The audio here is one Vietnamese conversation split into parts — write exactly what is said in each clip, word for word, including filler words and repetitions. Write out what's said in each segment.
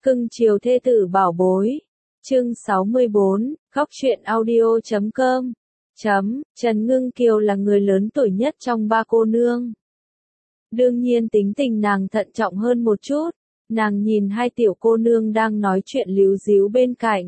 Cưng chiều thê tử bảo bối. Chương sáu mươi bốn, khóc chuyện audio chấm com. Chấm, Trần Ngưng Kiều là người lớn tuổi nhất trong ba cô nương. Đương nhiên tính tình nàng thận trọng hơn một chút, nàng nhìn hai tiểu cô nương đang nói chuyện líu díu bên cạnh.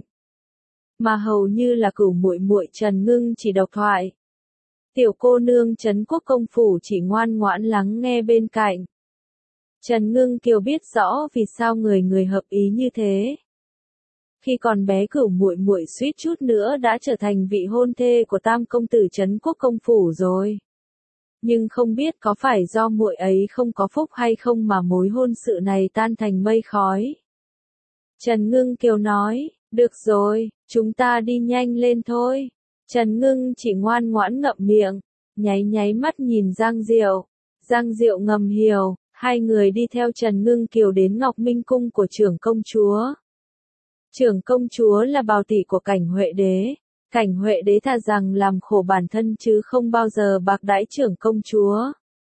Mà hầu như là cửu muội muội Trần Ngưng chỉ độc thoại. Tiểu cô nương Trấn Quốc công phủ chỉ ngoan ngoãn lắng nghe bên cạnh. Trần Ngưng Kiều biết rõ vì sao người người hợp ý như thế. Khi còn bé cửu muội muội suýt chút nữa đã trở thành vị hôn thê của tam công tử Trấn Quốc công phủ rồi. Nhưng không biết có phải do muội ấy không có phúc hay không mà mối hôn sự này tan thành mây khói. Trần Ngưng Kiều nói, được rồi, chúng ta đi nhanh lên thôi. Trần Ngưng chỉ ngoan ngoãn ngậm miệng, nháy nháy mắt nhìn Giang Diệu. Giang Diệu ngầm hiểu, hai người đi theo Trần Ngưng Kiều đến Ngọc Minh cung của trưởng công chúa. Trưởng công chúa là bào tỷ của Cảnh Huệ đế. Cảnh Huệ đế thà rằng làm khổ bản thân chứ không bao giờ bạc đãi trưởng công chúa.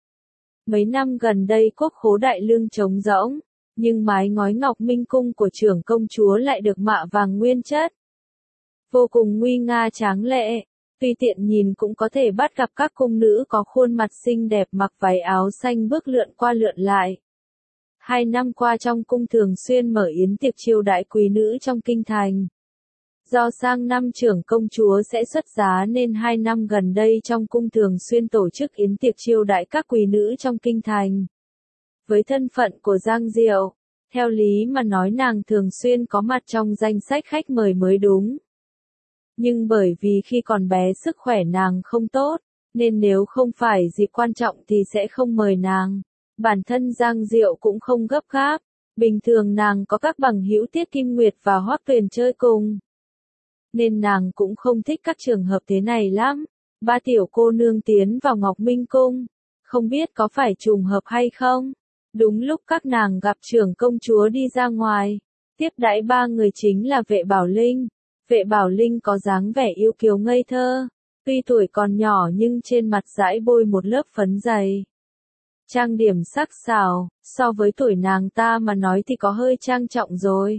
Mấy năm gần đây quốc khố đại lương trống rỗng, nhưng mái ngói Ngọc Minh cung của trưởng công chúa lại được mạ vàng nguyên chất. Vô cùng nguy nga tráng lệ, tùy tiện nhìn cũng có thể bắt gặp các cung nữ có khuôn mặt xinh đẹp mặc váy áo xanh bước lượn qua lượn lại. Hai năm qua trong cung thường xuyên mở yến tiệc chiêu đãi quý nữ trong kinh thành. Do sang năm trưởng công chúa sẽ xuất giá nên hai năm gần đây trong cung thường xuyên tổ chức yến tiệc chiêu đãi các quý nữ trong kinh thành. Với thân phận của Giang Diệu, theo lý mà nói nàng thường xuyên có mặt trong danh sách khách mời mới đúng. Nhưng bởi vì khi còn bé sức khỏe nàng không tốt, nên nếu không phải dịp quan trọng thì sẽ không mời nàng. Bản thân Giang Diệu cũng không gấp gáp, bình thường nàng có các bằng hữu Tiết Kim Nguyệt và Hoắc Tuyền chơi cùng. Nên nàng cũng không thích các trường hợp thế này lắm. Ba tiểu cô nương tiến vào Ngọc Minh cung, không biết có phải trùng hợp hay không. Đúng lúc các nàng gặp trưởng công chúa đi ra ngoài, tiếp đãi ba người chính là Vệ Bảo Linh. Vệ Bảo Linh có dáng vẻ yêu kiều ngây thơ, tuy tuổi còn nhỏ nhưng trên mặt dãi bôi một lớp phấn dày. Trang điểm sắc sảo, so với tuổi nàng ta mà nói thì có hơi trang trọng rồi.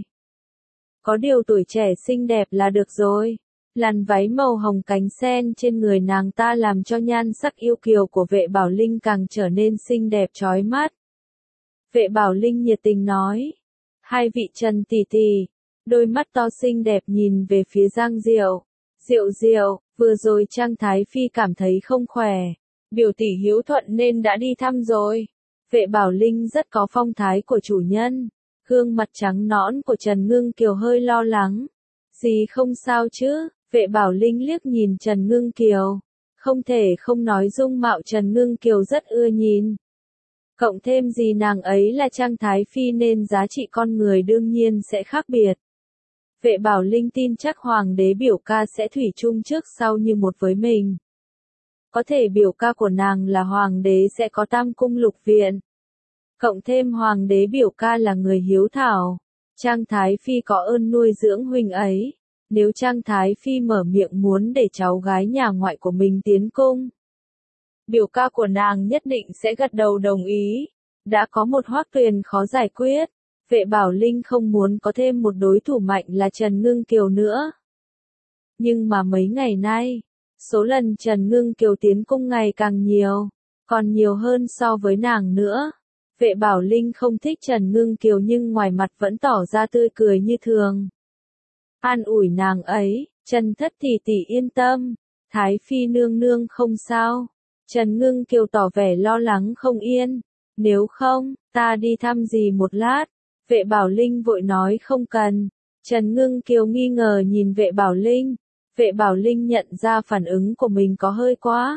Có điều tuổi trẻ xinh đẹp là được rồi. Làn váy màu hồng cánh sen trên người nàng ta làm cho nhan sắc yêu kiều của Vệ Bảo Linh càng trở nên xinh đẹp chói mắt. Vệ Bảo Linh nhiệt tình nói, hai vị Trần tỷ tỷ. Đôi mắt to xinh đẹp nhìn về phía Giang Diệu. Diệu Diệu, vừa rồi Trang Thái Phi cảm thấy không khỏe. Biểu tỷ hiếu thuận nên đã đi thăm rồi. Vệ Bảo Linh rất có phong thái của chủ nhân. Gương mặt trắng nõn của Trần Ngưng Kiều hơi lo lắng. Gì không sao chứ? Vệ Bảo Linh liếc nhìn Trần Ngưng Kiều. Không thể không nói dung mạo Trần Ngưng Kiều rất ưa nhìn. Cộng thêm gì nàng ấy là Trang Thái Phi nên giá trị con người đương nhiên sẽ khác biệt. Vệ Bảo Linh tin chắc hoàng đế biểu ca sẽ thủy chung trước sau như một với mình. Có thể biểu ca của nàng là hoàng đế sẽ có tam cung lục viện. Cộng thêm hoàng đế biểu ca là người hiếu thảo. Trang Thái Phi có ơn nuôi dưỡng huynh ấy. Nếu Trang Thái Phi mở miệng muốn để cháu gái nhà ngoại của mình tiến cung, biểu ca của nàng nhất định sẽ gật đầu đồng ý. Đã có một Hoắc Tuyền khó giải quyết. Vệ Bảo Linh không muốn có thêm một đối thủ mạnh là Trần Ngưng Kiều nữa. Nhưng mà mấy ngày nay, số lần Trần Ngưng Kiều tiến cung ngày càng nhiều, còn nhiều hơn so với nàng nữa. Vệ Bảo Linh không thích Trần Ngưng Kiều nhưng ngoài mặt vẫn tỏ ra tươi cười như thường. An ủi nàng ấy, Trần thất tỷ tỷ yên tâm, Thái Phi nương nương không sao. Trần Ngưng Kiều tỏ vẻ lo lắng không yên, nếu không, ta đi thăm dì một lát. Vệ Bảo Linh vội nói không cần. Trần Ngưng Kiều nghi ngờ nhìn Vệ Bảo Linh. Vệ Bảo Linh nhận ra phản ứng của mình có hơi quá,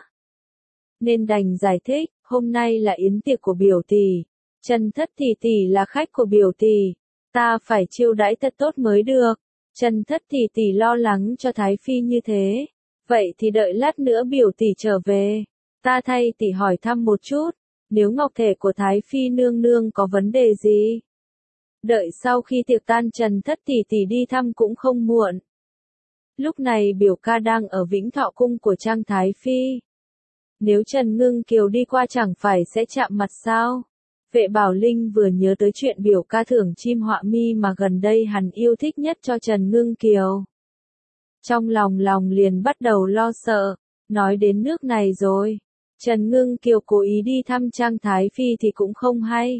nên đành giải thích, hôm nay là yến tiệc của biểu tỷ. Trần thất tỷ tỷ là khách của biểu tỷ. Ta phải chiêu đãi thật tốt mới được. Trần thất tỷ tỷ lo lắng cho Thái Phi như thế. Vậy thì đợi lát nữa biểu tỷ trở về. Ta thay tỷ hỏi thăm một chút. Nếu ngọc thể của Thái Phi nương nương có vấn đề gì, đợi sau khi tiệc tan Trần thất tỷ tỷ đi thăm cũng không muộn. Lúc này biểu ca đang ở Vĩnh Thọ cung của Trang Thái Phi. Nếu Trần Ngưng Kiều đi qua chẳng phải sẽ chạm mặt sao? Vệ Bảo Linh vừa nhớ tới chuyện biểu ca thưởng chim họa mi mà gần đây hắn yêu thích nhất cho Trần Ngưng Kiều. Trong lòng lòng liền bắt đầu lo sợ, nói đến nước này rồi, Trần Ngưng Kiều cố ý đi thăm Trang Thái Phi thì cũng không hay.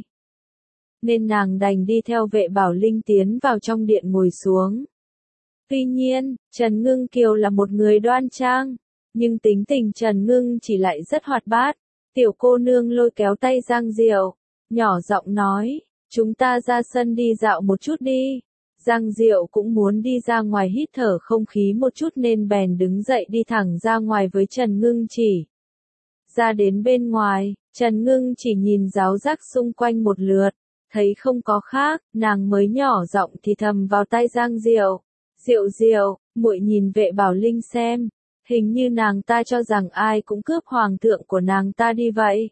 Nên nàng đành đi theo Vệ Bảo Linh tiến vào trong điện ngồi xuống. Tuy nhiên, Trần Ngưng Kiều là một người đoan trang, nhưng tính tình Trần Ngưng chỉ lại rất hoạt bát. Tiểu cô nương lôi kéo tay Giang Diệu, nhỏ giọng nói, chúng ta ra sân đi dạo một chút đi. Giang Diệu cũng muốn đi ra ngoài hít thở không khí một chút nên bèn đứng dậy đi thẳng ra ngoài với Trần Ngưng chỉ. Ra đến bên ngoài, Trần Ngưng chỉ nhìn ráo rác xung quanh một lượt, thấy không có khác, nàng mới nhỏ giọng thì thầm vào tai Giang Diệu. Diệu Diệu, muội nhìn Vệ Bảo Linh xem, hình như nàng ta cho rằng ai cũng cướp hoàng thượng của nàng ta đi vậy.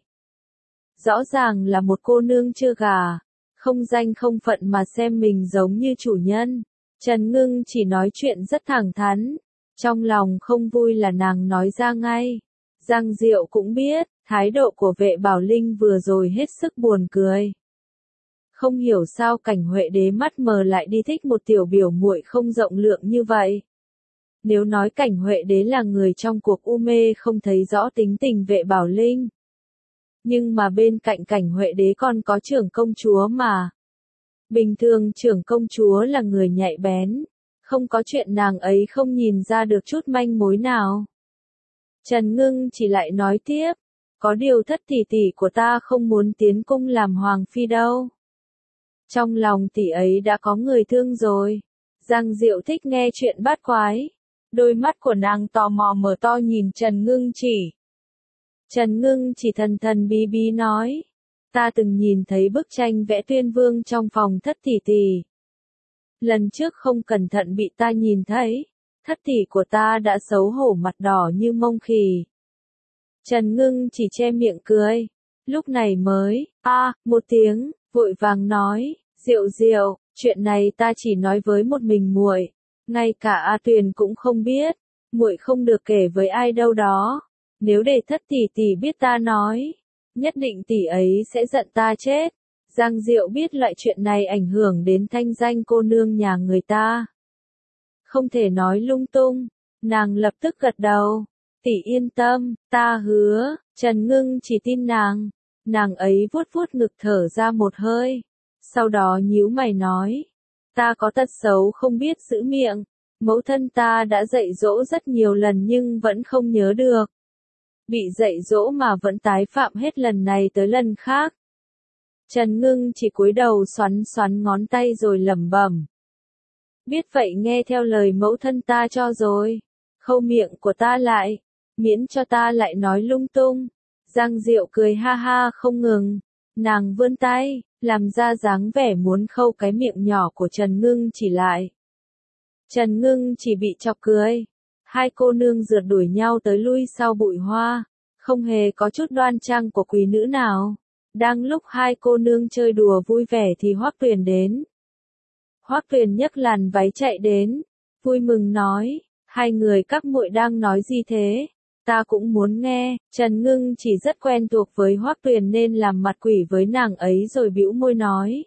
Rõ ràng là một cô nương chưa gả, không danh không phận mà xem mình giống như chủ nhân. Trần Ngưng chỉ nói chuyện rất thẳng thắn, trong lòng không vui là nàng nói ra ngay. Giang Diệu cũng biết, thái độ của Vệ Bảo Linh vừa rồi hết sức buồn cười. Không hiểu sao Cảnh Huệ Đế mắt mờ lại đi thích một tiểu biểu muội không rộng lượng như vậy. Nếu nói Cảnh Huệ Đế là người trong cuộc u mê không thấy rõ tính tình Vệ Bảo Linh. Nhưng mà bên cạnh Cảnh Huệ Đế còn có trưởng công chúa mà. Bình thường trưởng công chúa là người nhạy bén, không có chuyện nàng ấy không nhìn ra được chút manh mối nào. Trần Ngưng chỉ lại nói tiếp, có điều thất tỷ tỷ của ta không muốn tiến cung làm hoàng phi đâu. Trong lòng tỷ ấy đã có người thương rồi. Giang Diệu thích nghe chuyện bát quái. Đôi mắt của nàng tò mò mở to nhìn Trần Ngưng chỉ. Trần Ngưng chỉ thần thần bí bí nói. Ta từng nhìn thấy bức tranh vẽ Tuyên Vương trong phòng thất tỷ tỷ. Lần trước không cẩn thận bị ta nhìn thấy. Thất tỷ của ta đã xấu hổ mặt đỏ như mông khỉ. Trần Ngưng chỉ che miệng cười. Lúc này mới, a à, một tiếng, vội vàng nói, Diệu Diệu, chuyện này ta chỉ nói với một mình muội, ngay cả A Tuyền cũng không biết, muội không được kể với ai đâu đó. Nếu để thất tỷ tỷ biết ta nói, nhất định tỷ ấy sẽ giận ta chết. Giang Diệu biết loại chuyện này ảnh hưởng đến thanh danh cô nương nhà người ta. Không thể nói lung tung, nàng lập tức gật đầu. Tỷ yên tâm, ta hứa. Trần Ngưng chỉ tin nàng. Nàng ấy vuốt vuốt ngực thở ra một hơi. Sau đó nhíu mày nói. Ta có tật xấu không biết giữ miệng. Mẫu thân ta đã dạy dỗ rất nhiều lần nhưng vẫn không nhớ được. Bị dạy dỗ mà vẫn tái phạm hết lần này tới lần khác. Trần Ngưng chỉ cúi đầu xoắn xoắn ngón tay rồi lẩm bẩm. Biết vậy nghe theo lời mẫu thân ta cho rồi. Khâu miệng của ta lại. Miễn cho ta lại nói lung tung. Giang Diệu cười ha ha không ngừng. Nàng vươn tay, làm ra dáng vẻ muốn khâu cái miệng nhỏ của Trần Ngưng chỉ lại. Trần Ngưng chỉ bị chọc cười. Hai cô nương rượt đuổi nhau tới lui sau bụi hoa. Không hề có chút đoan trang của quý nữ nào. Đang lúc hai cô nương chơi đùa vui vẻ thì Hoắc Tuyền đến. Hoắc Tuyền nhấc làn váy chạy đến. Vui mừng nói. Hai người các muội đang nói gì thế? Ta cũng muốn nghe. Trần Ngưng chỉ rất quen thuộc với Hoắc Tuyền nên làm mặt quỷ với nàng ấy rồi bĩu môi nói.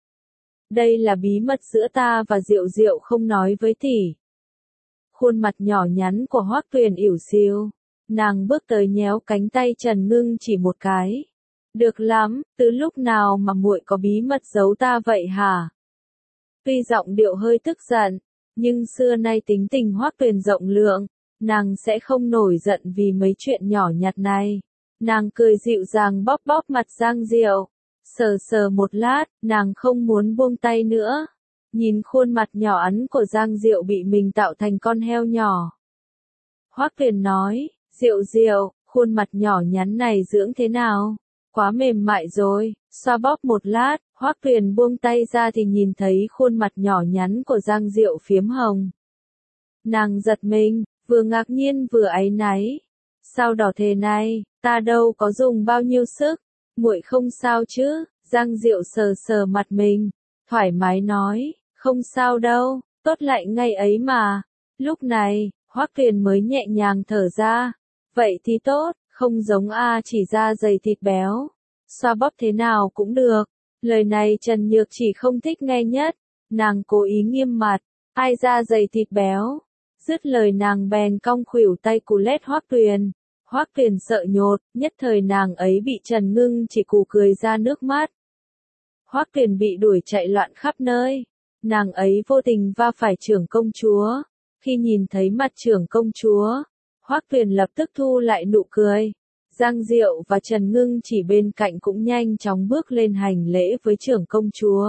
Đây là bí mật giữa ta và Diệu Diệu không nói với tỷ. Khuôn mặt nhỏ nhắn của Hoắc Tuyền ỉu xìu. Nàng bước tới nhéo cánh tay Trần Ngưng chỉ một cái. Được lắm, từ lúc nào mà muội có bí mật giấu ta vậy hả? Tuy giọng điệu hơi tức giận, nhưng xưa nay tính tình Hoắc Tuyền rộng lượng, nàng sẽ không nổi giận vì mấy chuyện nhỏ nhặt này. Nàng cười dịu dàng bóp bóp mặt Giang Diệu. Sờ sờ một lát, nàng không muốn buông tay nữa. Nhìn khuôn mặt nhỏ ắn của Giang Diệu bị mình tạo thành con heo nhỏ. Hoắc Tuyền nói, Diệu Diệu, khuôn mặt nhỏ nhắn này dưỡng thế nào? Quá mềm mại rồi. Xoa bóp một lát, Hoắc Tuyền buông tay ra thì nhìn thấy khuôn mặt nhỏ nhắn của Giang Diệu phiếm hồng. Nàng giật mình, vừa ngạc nhiên vừa áy náy. Sao đỏ thế này, ta đâu có dùng bao nhiêu sức, muội không sao chứ? Giang Diệu sờ sờ mặt mình, thoải mái nói, không sao đâu, tốt lại ngay ấy mà. Lúc này, Hoắc Tuyền mới nhẹ nhàng thở ra. Vậy thì tốt, không giống A chỉ da dày thịt béo. xoa bóp thế nào cũng được. Lời này Trần Nhược Chỉ không thích nghe nhất, nàng cố ý nghiêm mặt, ai da dày thịt béo. Dứt lời nàng bèn cong khuỷu tay cù lét Hoắc Tuyền. Hoắc Tuyền sợ nhột, nhất thời nàng ấy bị Trần Ngưng Chỉ cù cười ra nước mắt. Hoắc Tuyền bị đuổi chạy loạn khắp nơi, nàng ấy vô tình va phải trưởng công chúa. Khi nhìn thấy mặt trưởng công chúa, Hoắc Tuyền lập tức thu lại nụ cười. Giang Diệu và Trần Ngưng Chỉ bên cạnh cũng nhanh chóng bước lên hành lễ với trưởng công chúa.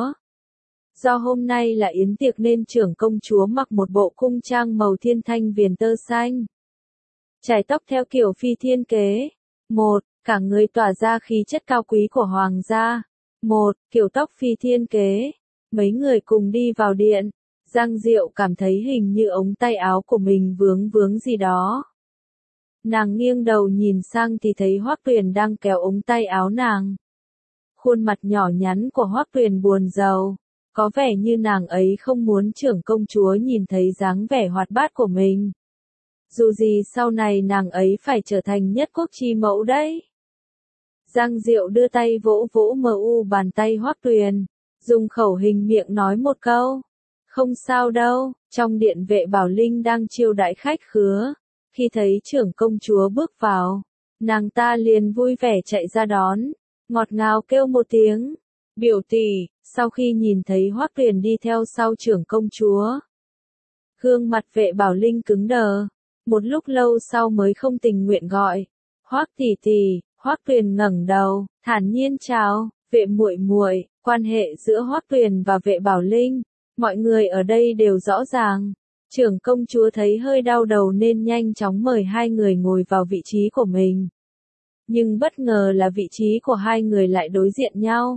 Do hôm nay là yến tiệc nên trưởng công chúa mặc một bộ cung trang màu thiên thanh viền tơ xanh. Chải tóc theo kiểu phi thiên kế. Một, cả người tỏa ra khí chất cao quý của hoàng gia. Một, kiểu tóc phi thiên kế. Mấy người cùng đi vào điện. Giang Diệu cảm thấy hình như ống tay áo của mình vướng vướng gì đó. Nàng nghiêng đầu nhìn sang thì thấy Hoắc Tuyền đang kéo ống tay áo nàng. Khuôn mặt nhỏ nhắn của Hoắc Tuyền buồn rầu, có vẻ như nàng ấy không muốn trưởng công chúa nhìn thấy dáng vẻ hoạt bát của mình. Dù gì sau này nàng ấy phải trở thành nhất quốc chi mẫu đấy. Giang Diệu đưa tay vỗ vỗ mờ u bàn tay Hoắc Tuyền, dùng khẩu hình miệng nói một câu. Không sao đâu, trong điện Vệ Bảo Linh đang chiêu đãi khách khứa. Khi thấy trưởng công chúa bước vào, nàng ta liền vui vẻ chạy ra đón, ngọt ngào kêu một tiếng, biểu tỷ. Sau khi nhìn thấy Hoắc Tuyền đi theo sau trưởng công chúa, gương mặt Vệ Bảo Linh cứng đờ, một lúc lâu sau mới không tình nguyện gọi, Hoắc tỷ tỷ. Hoắc Tuyền ngẩng đầu, thản nhiên chào, Vệ muội muội. Quan hệ giữa Hoắc Tuyền và Vệ Bảo Linh, mọi người ở đây đều rõ ràng. Trưởng công chúa thấy hơi đau đầu nên nhanh chóng mời hai người ngồi vào vị trí của mình. Nhưng bất ngờ là vị trí của hai người lại đối diện nhau.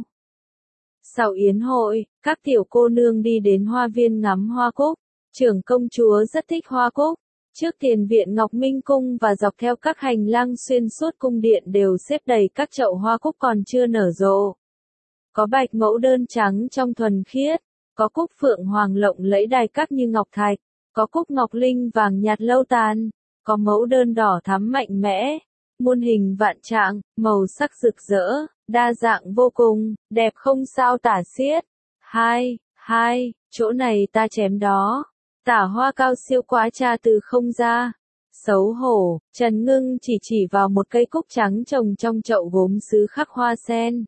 Sau yến hội, các tiểu cô nương đi đến hoa viên ngắm hoa cúc. Trưởng công chúa rất thích hoa cúc. Trước tiền viện Ngọc Minh Cung và dọc theo các hành lang xuyên suốt cung điện đều xếp đầy các chậu hoa cúc còn chưa nở rộ. Có bạch mẫu đơn trắng trong thuần khiết, có cúc phượng hoàng lộng lẫy đài các như ngọc thạch, có cúc ngọc linh vàng nhạt lâu tàn, có mẫu đơn đỏ thắm mạnh mẽ, muôn hình vạn trạng, màu sắc rực rỡ, đa dạng vô cùng, đẹp không sao tả xiết. Hai, hai, chỗ này ta chém đó. Tả hoa cao siêu quá cha từ không ra. Xấu hổ, Trần Ngưng chỉ chỉ vào một cây cúc trắng trồng trong chậu gốm sứ khắc hoa sen.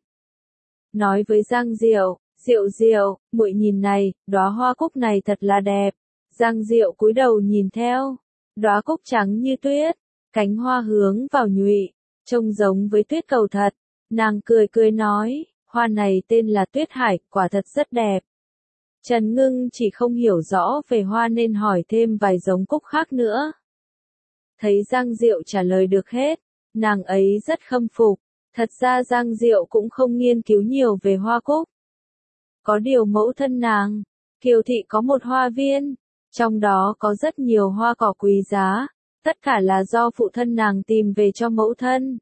Nói với Giang Diệu, Diệu Diệu, muội nhìn này, đóa hoa cúc này thật là đẹp. Giang Diệu cúi đầu nhìn theo, đóa cúc trắng như tuyết, cánh hoa hướng vào nhụy, trông giống với tuyết cầu thật. Nàng cười cười nói, hoa này tên là Tuyết Hải, quả thật rất đẹp. Trần Ngưng chỉ không hiểu rõ về hoa nên hỏi thêm vài giống cúc khác nữa. Thấy Giang Diệu trả lời được hết, nàng ấy rất khâm phục. Thật ra Giang Diệu cũng không nghiên cứu nhiều về hoa cúc. Có điều mẫu thân nàng, Kiều Thị có một hoa viên, trong đó có rất nhiều hoa cỏ quý giá, tất cả là do phụ thân nàng tìm về cho mẫu thân.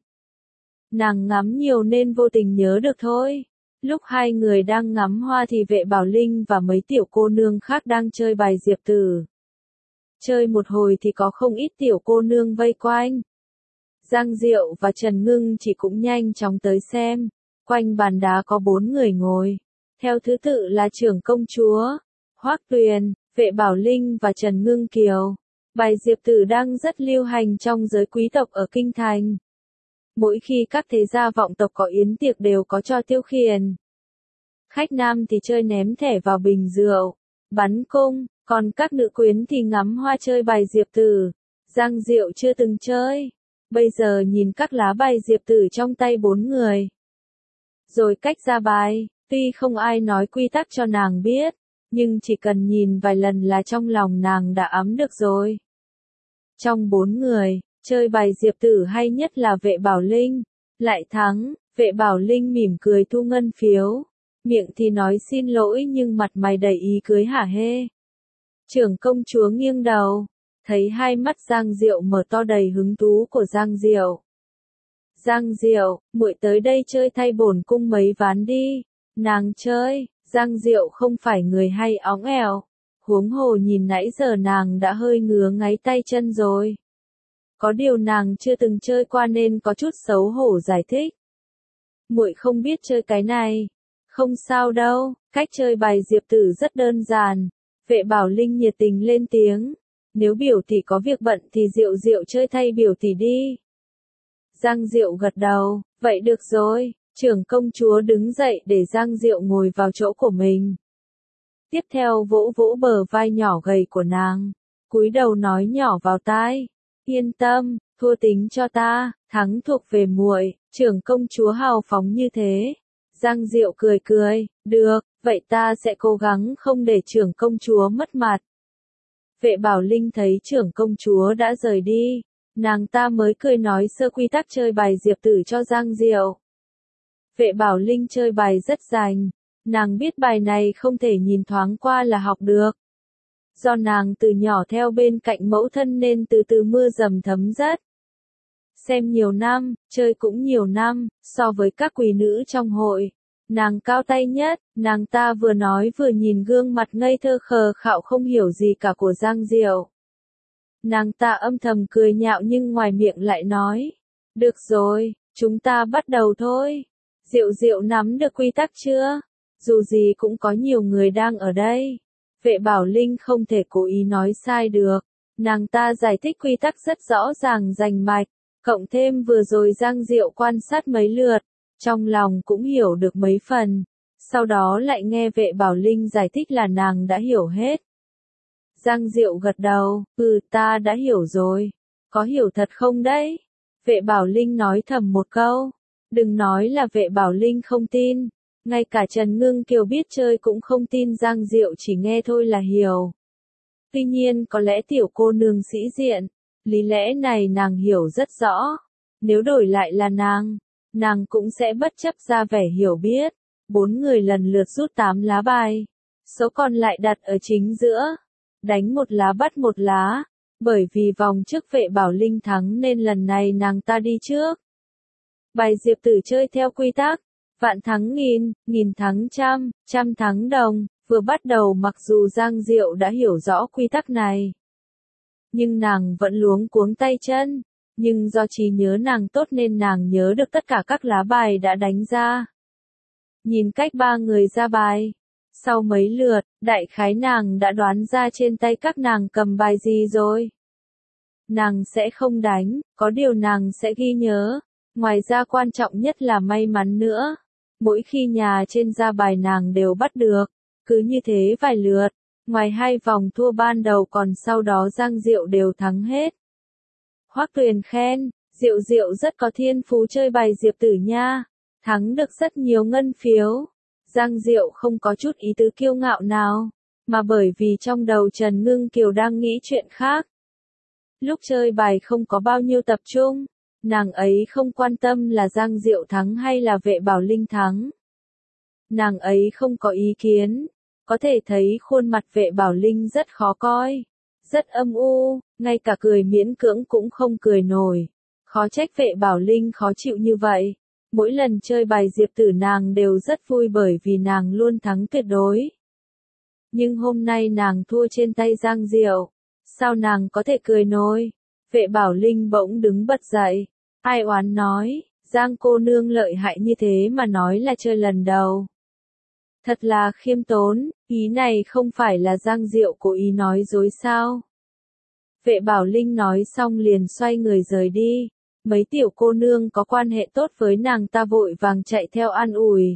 Nàng ngắm nhiều nên vô tình nhớ được thôi. Lúc hai người đang ngắm hoa thì Vệ Bảo Linh và mấy tiểu cô nương khác đang chơi bài diệp tử. Chơi một hồi thì có không ít tiểu cô nương vây quanh. Giang Diệu và Trần Ngưng chỉ cũng nhanh chóng tới xem. Quanh bàn đá có bốn người ngồi. Theo thứ tự là trưởng công chúa, Hoắc Tuyền, Vệ Bảo Linh và Trần Ngưng Kiều. Bài diệp tử đang rất lưu hành trong giới quý tộc ở Kinh Thành. Mỗi khi các thế gia vọng tộc có yến tiệc đều có trò tiêu khiển. Khách nam thì chơi ném thẻ vào bình rượu, bắn cung, còn các nữ quyến thì ngắm hoa chơi bài diệp tử. Giang Diệu chưa từng chơi, bây giờ nhìn các lá bài diệp tử trong tay bốn người. Rồi cách ra bài, tuy không ai nói quy tắc cho nàng biết, nhưng chỉ cần nhìn vài lần là trong lòng nàng đã ấm được rồi. Trong bốn người, chơi bài diệp tử hay nhất là Vệ Bảo Linh, lại thắng. Vệ Bảo Linh mỉm cười thu ngân phiếu, miệng thì nói xin lỗi nhưng mặt mày đầy ý cười hả hê. Trưởng công chúa nghiêng đầu, thấy hai mắt Giang Diệu mở to đầy hứng thú của Giang Diệu. Giang Diệu, muội tới đây chơi thay bổn cung mấy ván đi. Nàng chơi, Giang Diệu không phải người hay óng ẻo, huống hồ nhìn nãy giờ nàng đã hơi ngứa ngáy tay chân rồi. Có điều nàng chưa từng chơi qua nên có chút xấu hổ giải thích. muội không biết chơi cái này. Không sao đâu, cách chơi bài diệp tử rất đơn giản. Vệ Bảo Linh nhiệt tình lên tiếng. Nếu biểu tỷ có việc bận thì Diệu Diệu chơi thay biểu tỷ đi. Giang Diệu gật đầu, vậy được rồi. Trưởng công chúa đứng dậy để Giang Diệu ngồi vào chỗ của mình. Tiếp theo vỗ vỗ bờ vai nhỏ gầy của nàng, cúi đầu nói nhỏ vào tai. Yên tâm, thua tính cho ta, thắng thuộc về muội. Trưởng công chúa hào phóng như thế. Giang Diệu cười cười, được, vậy ta sẽ cố gắng không để trưởng công chúa mất mặt. Vệ Bảo Linh thấy trưởng công chúa đã rời đi, nàng ta mới cười nói sơ quy tắc chơi bài diệp tử cho Giang Diệu. Vệ Bảo Linh chơi bài rất rành, nàng biết bài này không thể nhìn thoáng qua là học được. Do nàng từ nhỏ theo bên cạnh mẫu thân nên từ từ mưa dầm thấm rất. Xem nhiều năm, chơi cũng nhiều năm, so với các quý nữ trong hội. Nàng cao tay nhất, nàng ta vừa nói vừa nhìn gương mặt ngây thơ khờ khạo không hiểu gì cả của Giang Diệu. Nàng ta âm thầm cười nhạo nhưng ngoài miệng lại nói. Được rồi, chúng ta bắt đầu thôi. Diệu Diệu nắm được quy tắc chưa? Dù gì cũng có nhiều người đang ở đây. Vệ Bảo Linh không thể cố ý nói sai được. Nàng ta giải thích quy tắc rất rõ ràng rành mạch. Cộng thêm vừa rồi Giang Diệu quan sát mấy lượt. Trong lòng cũng hiểu được mấy phần. Sau đó lại nghe Vệ Bảo Linh giải thích là nàng đã hiểu hết. Giang Diệu gật đầu, ừ ta đã hiểu rồi. Có hiểu thật không đấy? Vệ Bảo Linh nói thầm một câu. Đừng nói là Vệ Bảo Linh không tin. Ngay cả Trần Ngưng Kiều biết chơi cũng không tin Giang Diệu chỉ nghe thôi là hiểu. Tuy nhiên có lẽ tiểu cô nương sĩ diện. Lý lẽ này nàng hiểu rất rõ. Nếu đổi lại là nàng, nàng cũng sẽ bất chấp ra vẻ hiểu biết. Bốn người lần lượt rút tám lá bài. Số còn lại đặt ở chính giữa. Đánh một lá bắt một lá. Bởi vì vòng trước Vệ Bảo Linh thắng nên lần này nàng ta đi trước. Bài diệp tử chơi theo quy tắc. Vạn thắng nghìn, nghìn thắng trăm, trăm thắng đồng. Vừa bắt đầu mặc dù Giang Diệu đã hiểu rõ quy tắc này. Nhưng nàng vẫn luống cuống tay chân. Nhưng do trí nhớ nàng tốt nên nàng nhớ được tất cả các lá bài đã đánh ra. Nhìn cách ba người ra bài. Sau mấy lượt, đại khái nàng đã đoán ra trên tay các nàng cầm bài gì rồi. Nàng sẽ không đánh, có điều nàng sẽ ghi nhớ. Ngoài ra quan trọng nhất là may mắn nữa. Mỗi khi nhà trên ra bài nàng đều bắt được. Cứ như thế vài lượt. Ngoài hai vòng thua ban đầu còn sau đó Giang Diệu đều thắng hết. Hoắc Tuyền khen, Diệu Diệu rất có thiên phú chơi bài diệp tử nha. Thắng được rất nhiều ngân phiếu. Giang Diệu không có chút ý tứ kiêu ngạo nào. Mà bởi vì trong đầu Trần Ngưng Kiều đang nghĩ chuyện khác. Lúc chơi bài không có bao nhiêu tập trung. Nàng ấy không quan tâm là Giang Diệu thắng hay là Vệ Bảo Linh thắng. Nàng ấy không có ý kiến. Có thể thấy khuôn mặt Vệ Bảo Linh rất khó coi. Rất âm u, ngay cả cười miễn cưỡng cũng không cười nổi. Khó trách Vệ Bảo Linh khó chịu như vậy. Mỗi lần chơi bài diệp tử nàng đều rất vui bởi vì nàng luôn thắng tuyệt đối. Nhưng hôm nay nàng thua trên tay Giang Diệu. Sao nàng có thể cười nổi? Vệ Bảo Linh bỗng đứng bật dậy. Ai oán nói, Giang cô nương lợi hại như thế mà nói là chơi lần đầu. Thật là khiêm tốn, ý này không phải là Giang Diệu cố ý nói dối sao? Vệ Bảo Linh nói xong liền xoay người rời đi. Mấy tiểu cô nương có quan hệ tốt với nàng ta vội vàng chạy theo an ủi.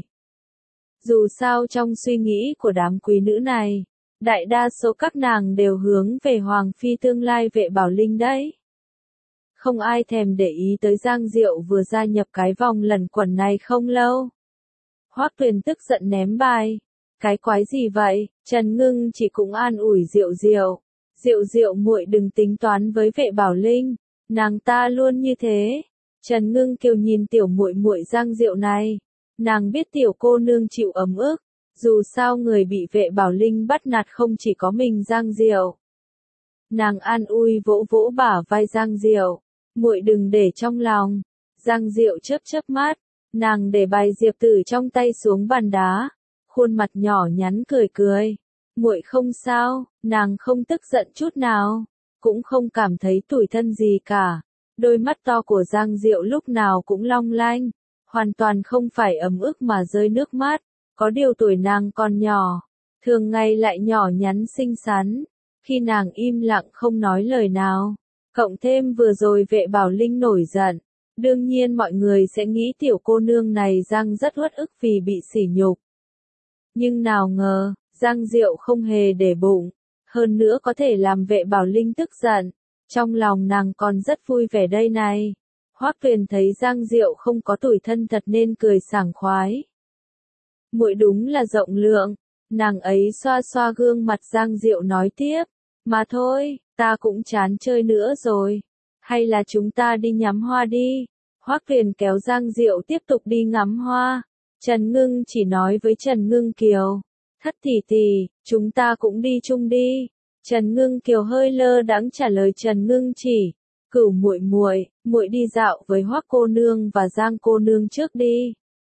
Dù sao trong suy nghĩ của đám quý nữ này, đại đa số các nàng đều hướng về Hoàng Phi tương lai Vệ Bảo Linh đấy. Không ai thèm để ý tới Giang Diệu vừa gia nhập cái vòng lẩn quẩn này không lâu. Hoắc Tuyền tức giận ném bài. Cái quái gì vậy? Trần Ngưng chỉ cũng an ủi Diệu Diệu. Diệu Diệu muội đừng tính toán với Vệ Bảo Linh, nàng ta luôn như thế. Trần Ngưng Kiều nhìn tiểu muội muội Giang Diệu này, nàng biết tiểu cô nương chịu ấm ức, dù sao người bị Vệ Bảo Linh bắt nạt không chỉ có mình Giang Diệu. Nàng an ủi vỗ vỗ bả vai Giang Diệu, muội đừng để trong lòng. Giang Diệu chớp chớp mắt, nàng để bài diệp tử trong tay xuống bàn đá, khuôn mặt nhỏ nhắn cười cười. Muội không sao, nàng không tức giận chút nào, cũng không cảm thấy tủi thân gì cả. Đôi mắt to của Giang Diệu lúc nào cũng long lanh. hoàn toàn không phải ấm ức mà rơi nước mắt, có điều tuổi nàng còn nhỏ, thường ngày lại nhỏ nhắn xinh xắn, khi nàng im lặng không nói lời nào, cộng thêm vừa rồi Vệ Bảo Linh nổi giận, đương nhiên mọi người sẽ nghĩ tiểu cô nương này Giang rất uất ức vì bị sỉ nhục. Nhưng nào ngờ, Giang Diệu không hề để bụng, hơn nữa có thể làm Vệ Bảo Linh tức giận, trong lòng nàng còn rất vui vẻ đây này. Hoắc Tuyền thấy Giang Diệu không có tủi thân thật nên cười sảng khoái. Muội đúng là rộng lượng, nàng ấy xoa xoa gương mặt Giang Diệu nói tiếp, mà thôi, ta cũng chán chơi nữa rồi, hay là chúng ta đi ngắm hoa đi. Hoắc Tuyền kéo Giang Diệu tiếp tục đi ngắm hoa, Trần Ngưng chỉ nói với Trần Ngưng Kiều, thất tỷ tỷ, chúng ta cũng đi chung đi. Trần Ngưng Kiều hơi lơ đãng trả lời Trần Ngưng chỉ, cửu muội muội, muội đi dạo với Hoắc cô nương và Giang cô nương trước đi.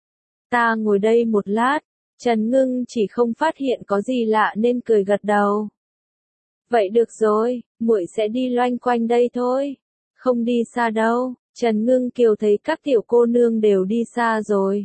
Ta ngồi đây một lát. Trần Ngưng chỉ không phát hiện có gì lạ nên cười gật đầu. Vậy được rồi, muội sẽ đi loanh quanh đây thôi, không đi xa đâu. Trần Ngưng Kiều thấy các tiểu cô nương đều đi xa rồi.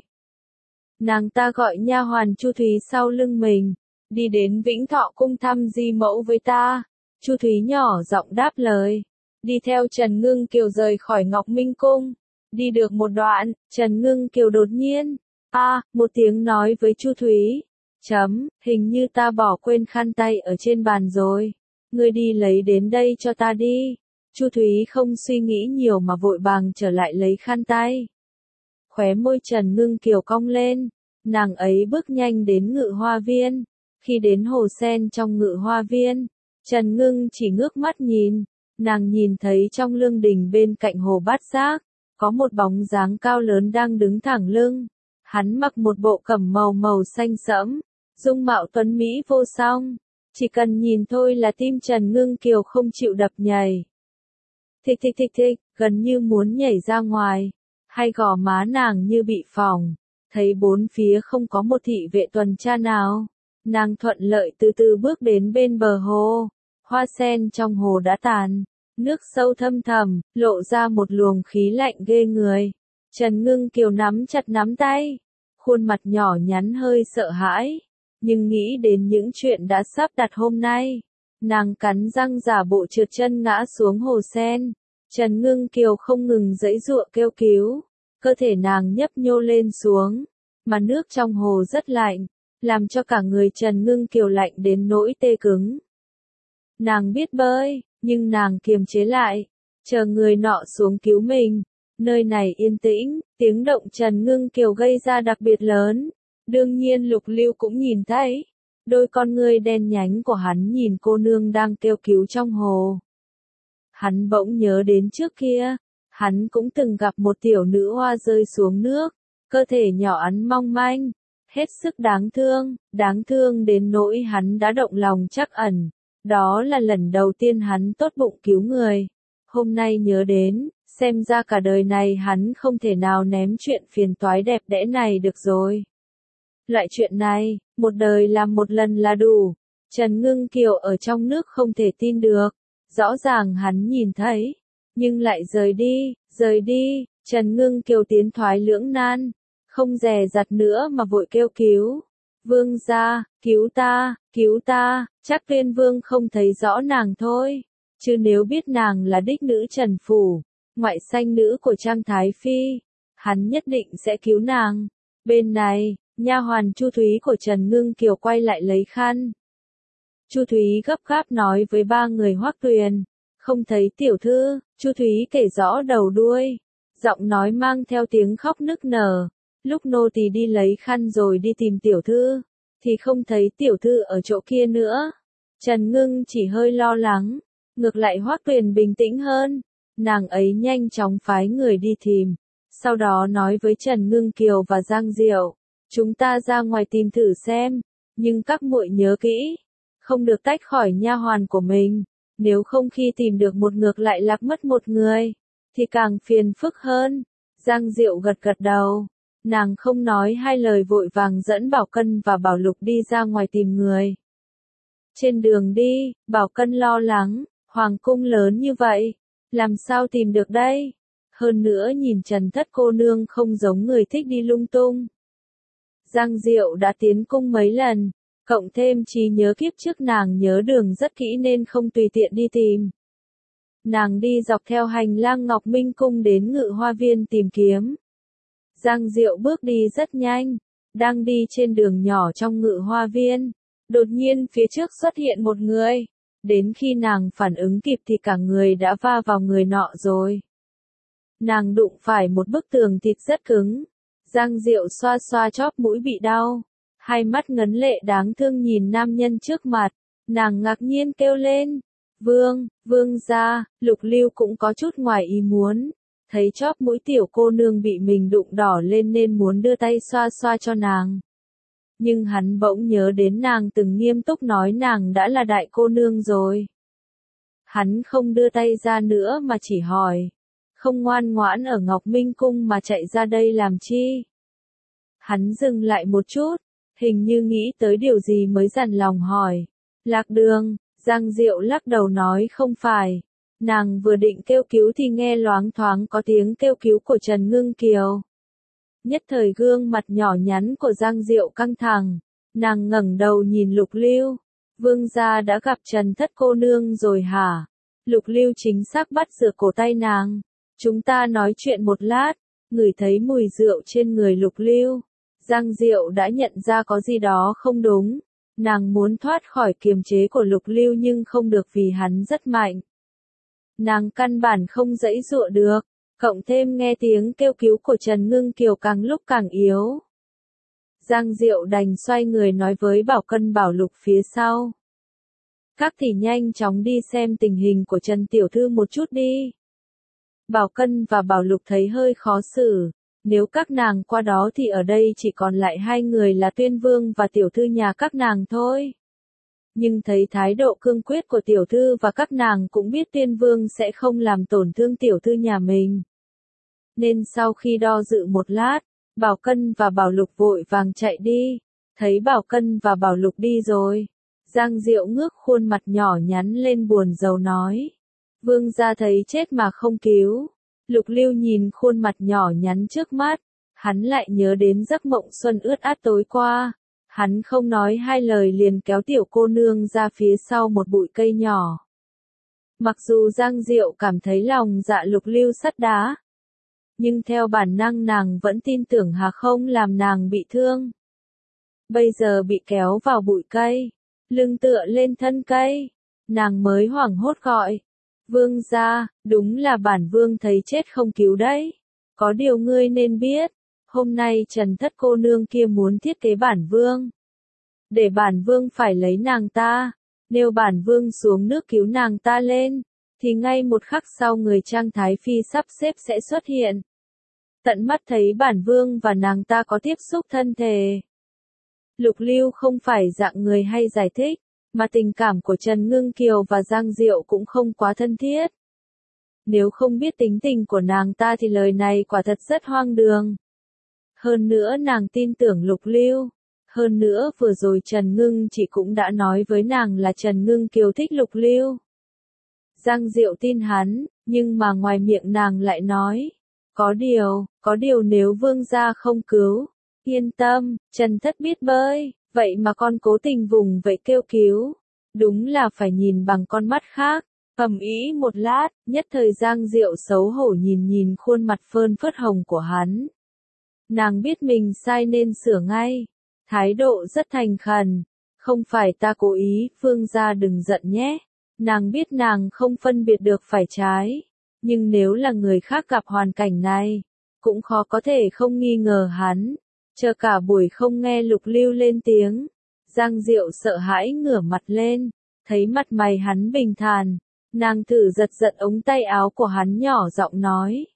Nàng ta gọi nha hoàn Chu Thúy sau lưng mình, đi đến Vĩnh Thọ cung thăm di mẫu với ta. Chu Thúy nhỏ giọng đáp lời, đi theo Trần Ngưng Kiều rời khỏi Ngọc Minh cung. Đi được một đoạn, Trần Ngưng Kiều đột nhiên, a, à, một tiếng nói với Chu Thúy, chấm, hình như ta bỏ quên khăn tay ở trên bàn rồi, ngươi đi lấy đến đây cho ta đi. Chu Thúy không suy nghĩ nhiều mà vội vàng trở lại lấy khăn tay. Khóe môi Trần Ngưng Kiều cong lên, nàng ấy bước nhanh đến Ngự Hoa Viên. Khi đến hồ sen trong Ngự Hoa Viên, Trần Ngưng chỉ ngước mắt nhìn, nàng nhìn thấy trong lương đình bên cạnh hồ Bát Giác, có một bóng dáng cao lớn đang đứng thẳng lưng. Hắn mặc một bộ cẩm màu màu xanh sẫm, dung mạo tuấn mỹ vô song, chỉ cần nhìn thôi là tim Trần Ngưng Kiều không chịu đập nhảy. Thịch thịch thịch thịch, gần như muốn nhảy ra ngoài, hai gò má nàng như bị phỏng, thấy bốn phía không có một thị vệ tuần tra nào, nàng thuận lợi từ từ bước đến bên bờ hồ, hoa sen trong hồ đã tàn, nước sâu thâm thẳm, lộ ra một luồng khí lạnh ghê người. Trần Ngưng Kiều nắm chặt nắm tay, khuôn mặt nhỏ nhắn hơi sợ hãi, nhưng nghĩ đến những chuyện đã sắp đặt hôm nay, nàng cắn răng giả bộ trượt chân ngã xuống hồ sen. Trần Ngưng Kiều không ngừng giãy giụa kêu cứu, cơ thể nàng nhấp nhô lên xuống, mà nước trong hồ rất lạnh, làm cho cả người Trần Ngưng Kiều lạnh đến nỗi tê cứng. Nàng biết bơi, nhưng nàng kiềm chế lại, chờ người nọ xuống cứu mình. Nơi này yên tĩnh, tiếng động Trần Ngưng Kiều gây ra đặc biệt lớn. Đương nhiên Lục Lưu cũng nhìn thấy. Đôi con ngươi đen nhánh của hắn nhìn cô nương đang kêu cứu trong hồ. Hắn bỗng nhớ đến trước kia, hắn cũng từng gặp một tiểu nữ hoa rơi xuống nước, cơ thể nhỏ ắn mong manh, hết sức đáng thương, đáng thương đến nỗi hắn đã động lòng trắc ẩn. Đó là lần đầu tiên hắn tốt bụng cứu người. Hôm nay nhớ đến, xem ra cả đời này hắn không thể nào ném chuyện phiền toái đẹp đẽ này được rồi. Loại chuyện này, một đời làm một lần là đủ. Trần Ngưng Kiều ở trong nước không thể tin được. Rõ ràng hắn nhìn thấy, nhưng lại rời đi, rời đi. Trần Ngưng Kiều tiến thoái lưỡng nan, không dè dặt nữa mà vội kêu cứu. Vương gia, cứu ta, cứu ta. Chắc Tuyên Vương không thấy rõ nàng thôi, chứ nếu biết nàng là đích nữ Trần Phủ, ngoại sanh nữ của Trang Thái Phi, hắn nhất định sẽ cứu nàng. Bên này, nha hoàn Chu Thúy của Trần Ngưng Kiều quay lại lấy khăn. Chu Thúy gấp gáp nói với ba người Hoắc Tuyền, không thấy tiểu thư. Chu Thúy kể rõ đầu đuôi, giọng nói mang theo tiếng khóc nức nở. Lúc nô tỳ đi lấy khăn rồi đi tìm tiểu thư, thì không thấy tiểu thư ở chỗ kia nữa. Trần Ngưng chỉ hơi lo lắng, ngược lại Hoắc Tuyền bình tĩnh hơn. Nàng ấy nhanh chóng phái người đi tìm, sau đó nói với Trần Ngưng Kiều và Giang Diệu, chúng ta ra ngoài tìm thử xem, nhưng các muội nhớ kỹ, không được tách khỏi nha hoàn của mình, nếu không khi tìm được một ngược lại lạc mất một người, thì càng phiền phức hơn. Giang Diệu gật gật đầu, nàng không nói hai lời vội vàng dẫn Bảo Cân và Bảo Lục đi ra ngoài tìm người. Trên đường đi, Bảo Cân lo lắng, hoàng cung lớn như vậy, làm sao tìm được đây? Hơn nữa nhìn Trần Thất cô nương không giống người thích đi lung tung. Giang Diệu đã tiến cung mấy lần, cộng thêm trí nhớ kiếp trước nàng nhớ đường rất kỹ nên không tùy tiện đi tìm. Nàng đi dọc theo hành lang Ngọc Minh cung đến Ngự Hoa viên tìm kiếm. Giang Diệu bước đi rất nhanh, đang đi trên đường nhỏ trong Ngự Hoa viên. Đột nhiên phía trước xuất hiện một người. Đến khi nàng phản ứng kịp thì cả người đã va vào người nọ rồi. Nàng đụng phải một bức tường thịt rất cứng. Giang Diệu xoa xoa chóp mũi bị đau. Hai mắt ngấn lệ đáng thương nhìn nam nhân trước mặt. Nàng ngạc nhiên kêu lên. Vương, vương gia, Lục Lưu cũng có chút ngoài ý muốn. Thấy chóp mũi tiểu cô nương bị mình đụng đỏ lên nên muốn đưa tay xoa xoa cho nàng. Nhưng hắn bỗng nhớ đến nàng từng nghiêm túc nói nàng đã là đại cô nương rồi. Hắn không đưa tay ra nữa mà chỉ hỏi. Không ngoan ngoãn ở Ngọc Minh cung mà chạy ra đây làm chi? Hắn dừng lại một chút, hình như nghĩ tới điều gì mới dằn lòng hỏi. Lạc đường, Giang Diệu lắc đầu nói không phải. Nàng vừa định kêu cứu thì nghe loáng thoáng có tiếng kêu cứu của Trần Ngưng Kiều. Nhất thời gương mặt nhỏ nhắn của Giang Diệu căng thẳng, nàng ngẩng đầu nhìn Lục Lưu. Vương gia đã gặp Trần Thất cô nương rồi hả? Lục Lưu chính xác bắt giữ cổ tay nàng. Chúng ta nói chuyện một lát, ngửi thấy mùi rượu trên người Lục Lưu. Giang Diệu đã nhận ra có gì đó không đúng. Nàng muốn thoát khỏi kiềm chế của Lục Lưu nhưng không được vì hắn rất mạnh. Nàng căn bản không dãy dụa được, cộng thêm nghe tiếng kêu cứu của Trần Ngưng Kiều càng lúc càng yếu. Giang Diệu đành xoay người nói với Bảo Cân Bảo Lục phía sau. Các tỷ nhanh chóng đi xem tình hình của Trần Tiểu Thư một chút đi. Bảo Cân và Bảo Lục thấy hơi khó xử, nếu các nàng qua đó thì ở đây chỉ còn lại hai người là Tuyên Vương và Tiểu Thư nhà các nàng thôi. Nhưng thấy thái độ cương quyết của Tiểu Thư và các nàng cũng biết Tuyên Vương sẽ không làm tổn thương Tiểu Thư nhà mình. Nên sau khi đo dự một lát, Bảo Cân và Bảo Lục vội vàng chạy đi. Thấy Bảo Cân và Bảo Lục đi rồi, Giang Diệu ngước khuôn mặt nhỏ nhắn lên buồn rầu nói. Vương gia thấy chết mà không cứu. Lục Lưu nhìn khuôn mặt nhỏ nhắn trước mắt, hắn lại nhớ đến giấc mộng xuân ướt át tối qua. Hắn không nói hai lời liền kéo tiểu cô nương ra phía sau một bụi cây nhỏ. Mặc dù Giang Diệu cảm thấy lòng dạ Lục Lưu sắt đá, nhưng theo bản năng nàng vẫn tin tưởng Hà không làm nàng bị thương. Bây giờ bị kéo vào bụi cây, lưng tựa lên thân cây, nàng mới hoảng hốt gọi. Vương gia, đúng là bản vương thấy chết không cứu đấy. Có điều ngươi nên biết, hôm nay Trần Thất cô nương kia muốn thiết kế bản vương. Để bản vương phải lấy nàng ta, nếu bản vương xuống nước cứu nàng ta lên, thì ngay một khắc sau người Trang Thái Phi sắp xếp sẽ xuất hiện. Tận mắt thấy bản vương và nàng ta có tiếp xúc thân thể. Lục Lưu không phải dạng người hay giải thích, mà tình cảm của Trần Ngưng Kiều và Giang Diệu cũng không quá thân thiết. Nếu không biết tính tình của nàng ta thì lời này quả thật rất hoang đường. Hơn nữa nàng tin tưởng Lục Lưu. Hơn nữa vừa rồi Trần Ngưng chỉ cũng đã nói với nàng là Trần Ngưng Kiều thích Lục Lưu. Giang Diệu tin hắn, nhưng mà ngoài miệng nàng lại nói. Có điều, có điều nếu vương gia không cứu. Yên tâm, Trần Thất biết bơi, vậy mà con cố tình vùng vậy kêu cứu. Đúng là phải nhìn bằng con mắt khác. Ầm ĩ một lát, nhất thời Giang Diệu xấu hổ nhìn nhìn khuôn mặt phơn phớt hồng của hắn. Nàng biết mình sai nên sửa ngay. Thái độ rất thành khẩn. Không phải ta cố ý, vương gia đừng giận nhé. Nàng biết nàng không phân biệt được phải trái. Nhưng nếu là người khác gặp hoàn cảnh này, cũng khó có thể không nghi ngờ hắn. Chờ cả buổi không nghe Lục Lưu lên tiếng. Giang Diệu sợ hãi ngửa mặt lên. Thấy mặt mày hắn bình thản. Nàng thử giật giật ống tay áo của hắn nhỏ giọng nói.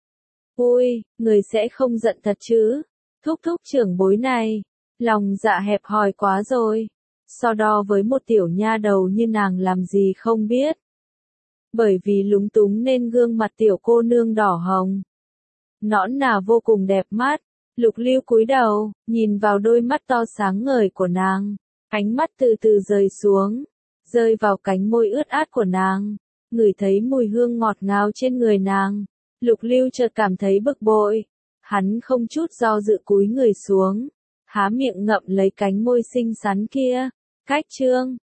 Ui, người sẽ không giận thật chứ. Thúc thúc trưởng bối này. Lòng dạ hẹp hòi quá rồi. So đo với một tiểu nha đầu như nàng làm gì không biết. Bởi vì lúng túng nên gương mặt tiểu cô nương đỏ hồng. Nõn nà vô cùng đẹp mắt. Lục Lưu cúi đầu, nhìn vào đôi mắt to sáng ngời của nàng. Ánh mắt từ từ rơi xuống. Rơi vào cánh môi ướt át của nàng. Ngửi thấy mùi hương ngọt ngào trên người nàng. Lục Lưu chợt cảm thấy bực bội. Hắn không chút do dự cúi người xuống, há miệng ngậm lấy cánh môi xinh xắn kia. Cách Trương